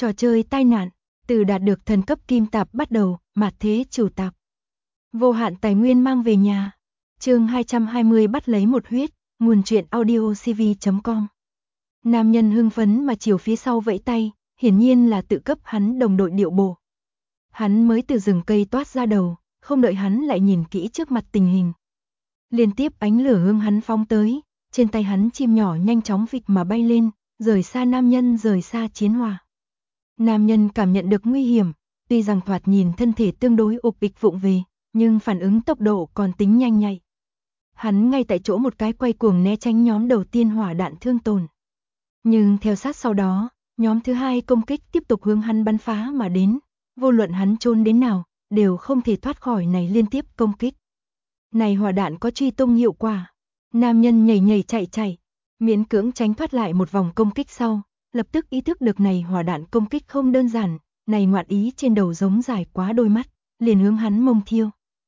Trò chơi tai nạn, từ đạt được thần cấp kim tạp bắt đầu, mạt thế trừ tạp. Vô hạn tài nguyên mang về nhà. Chương 220 bắt lấy một huyết, nguồn truyện audio cv.com. Nam nhân hưng phấn mà chiều phía sau vẫy tay, hiển nhiên là tự cấp hắn đồng đội điệu bộ. Hắn mới từ rừng cây toát ra đầu, không đợi hắn lại nhìn kỹ trước mặt tình hình. Liên tiếp ánh lửa hướng hắn phóng tới, trên tay hắn chim nhỏ nhanh chóng phịch mà bay lên, rời xa nam nhân, rời xa chiến hỏa. Nam nhân cảm nhận được nguy hiểm, tuy rằng thoạt nhìn thân thể tương đối ục ịch vụng về, nhưng phản ứng tốc độ còn tính nhanh nhạy. Hắn ngay tại chỗ một cái quay cuồng né tránh nhóm đầu tiên hỏa đạn thương tổn. Nhưng theo sát sau đó, nhóm thứ hai công kích tiếp tục hướng hắn bắn phá mà đến, vô luận hắn trốn đến nào, đều không thể thoát khỏi này liên tiếp công kích. Này hỏa đạn có truy tung hiệu quả. Nam nhân nhảy nhảy chạy, miễn cưỡng tránh thoát lại một vòng công kích sau, lập tức ý thức được này hỏa đạn công kích không đơn giản, này ngoạn ý trên đầu giống dài quá đôi mắt, liền hướng hắn mông thiêu.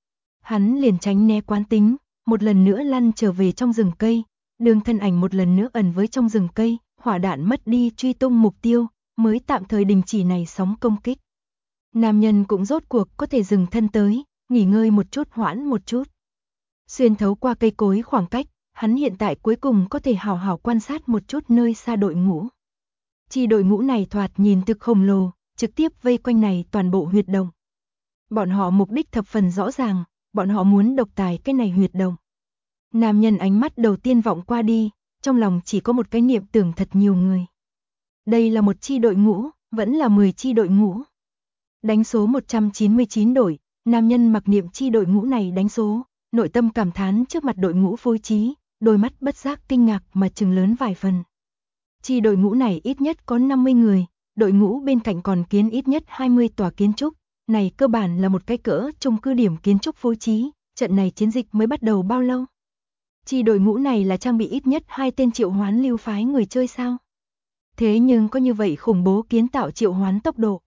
Hắn liền tránh né quán tính, một lần nữa lăn trở về trong rừng cây, đường thân ảnh một lần nữa ẩn với trong rừng cây, hỏa đạn mất đi truy tung mục tiêu, mới tạm thời đình chỉ này sóng công kích. Nam nhân cũng rốt cuộc có thể dừng thân tới, nghỉ ngơi một chút, hoãn một chút. Xuyên thấu qua cây cối khoảng cách, hắn hiện tại cuối cùng có thể hào hào quan sát một chút nơi xa đội ngũ. Chi đội ngũ này thoạt nhìn thực khổng lồ, trực tiếp vây quanh này toàn bộ huyệt động. Bọn họ mục đích thập phần rõ ràng, bọn họ muốn độc tài cái này huyệt động. Nam nhân ánh mắt đầu tiên vọng qua đi, trong lòng chỉ có một cái niệm tưởng thật nhiều người. Đây là một chi đội ngũ, vẫn là 10 chi đội ngũ. Đánh số 199 đội, nam nhân mặc niệm chi đội ngũ này đánh số, nội tâm cảm thán trước mặt đội ngũ phối trí, đôi mắt bất giác kinh ngạc mà trừng lớn vài phần. Chi đội ngũ này ít nhất có 50 người, đội ngũ bên cạnh còn kiến ít nhất 20 tòa kiến trúc, này cơ bản là một cái cỡ chung cư điểm kiến trúc phối trí, trận này chiến dịch mới bắt đầu bao lâu? Chi đội ngũ này là trang bị ít nhất 2 tên triệu hoán lưu phái người chơi sao? Thế nhưng có như vậy khủng bố kiến tạo triệu hoán tốc độ.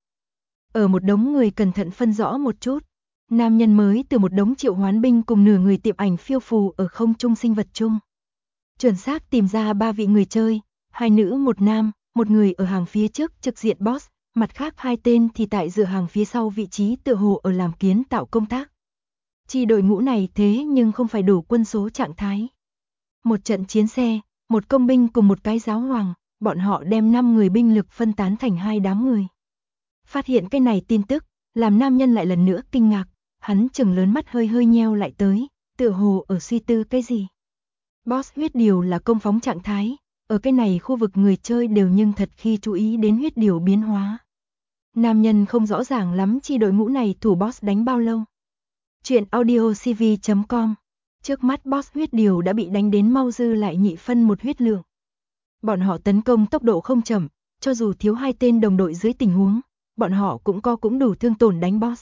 Ở một đống người cẩn thận phân rõ một chút, nam nhân mới từ một đống triệu hoán binh cùng nửa người tiệm ảnh phiêu phù ở không trung sinh vật chung. Chuẩn xác tìm ra 3 vị người chơi, 2 nữ 1 nam, một người ở hàng phía trước trực diện boss, mặt khác 2 tên thì tại dựa hàng phía sau vị trí tựa hồ ở làm kiến tạo công tác. Chi đội ngũ này thế nhưng không phải đủ quân số trạng thái. Một trận chiến xe, một công binh cùng một cái giáo hoàng, bọn họ đem 5 người binh lực phân tán thành 2 đám người. Phát hiện cái này tin tức, làm nam nhân lại lần nữa kinh ngạc, hắn chừng lớn mắt hơi hơi nheo lại tới, tựa hồ ở suy tư cái gì. Boss huyết điều là công phóng trạng thái, ở cái này khu vực người chơi đều nhưng thật khi chú ý đến huyết điều biến hóa. Nam nhân không rõ ràng lắm chi đội ngũ này thủ boss đánh bao lâu. Chuyện audio cv.com. Trước mắt boss huyết điều đã bị đánh đến mau dư lại nhị phân một huyết lượng. Bọn họ tấn công tốc độ không chậm, cho dù thiếu 2 tên đồng đội dưới tình huống, bọn họ cũng đủ thương tổn đánh boss.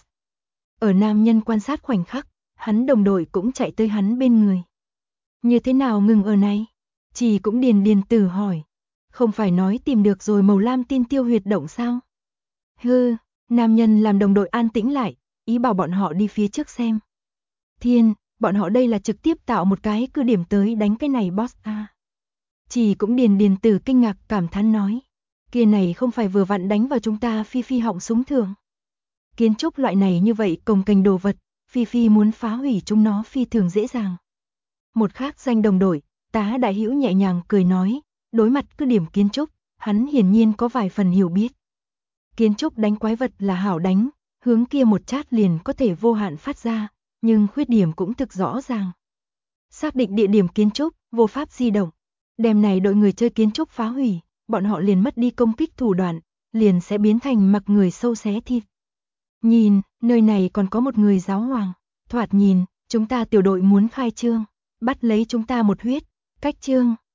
Ở nam nhân quan sát khoảnh khắc, hắn đồng đội cũng chạy tới hắn bên người. Như thế nào ngừng ở này? Chỉ cũng điền tử hỏi. Không phải nói tìm được rồi màu lam tin tiêu huyệt động sao? Hư, nam nhân làm đồng đội an tĩnh lại, ý bảo bọn họ đi phía trước xem. Thiên, bọn họ đây là trực tiếp tạo một cái cứ điểm tới đánh cái này boss à. Chỉ cũng điền tử kinh ngạc cảm thán nói. Kia này không phải vừa vặn đánh vào chúng ta phi họng súng thường. Kiến trúc loại này như vậy cồng kềnh đồ vật, phi muốn phá hủy chúng nó phi thường dễ dàng. Một khác danh đồng đội, tá đại hữu nhẹ nhàng cười nói, đối mặt cứ điểm kiến trúc, hắn hiển nhiên có vài phần hiểu biết. Kiến trúc đánh quái vật là hảo đánh, hướng kia một chát liền có thể vô hạn phát ra, nhưng khuyết điểm cũng thực rõ ràng. Xác định địa điểm kiến trúc, vô pháp di động, đem này đội người chơi kiến trúc phá hủy, bọn họ liền mất đi công kích thủ đoạn, liền sẽ biến thành mặc người sâu xé thịt. Nhìn, nơi này còn có một người giáo hoàng, thoạt nhìn, chúng ta tiểu đội muốn khai trương, bắt lấy chúng ta một huyết, cách trương.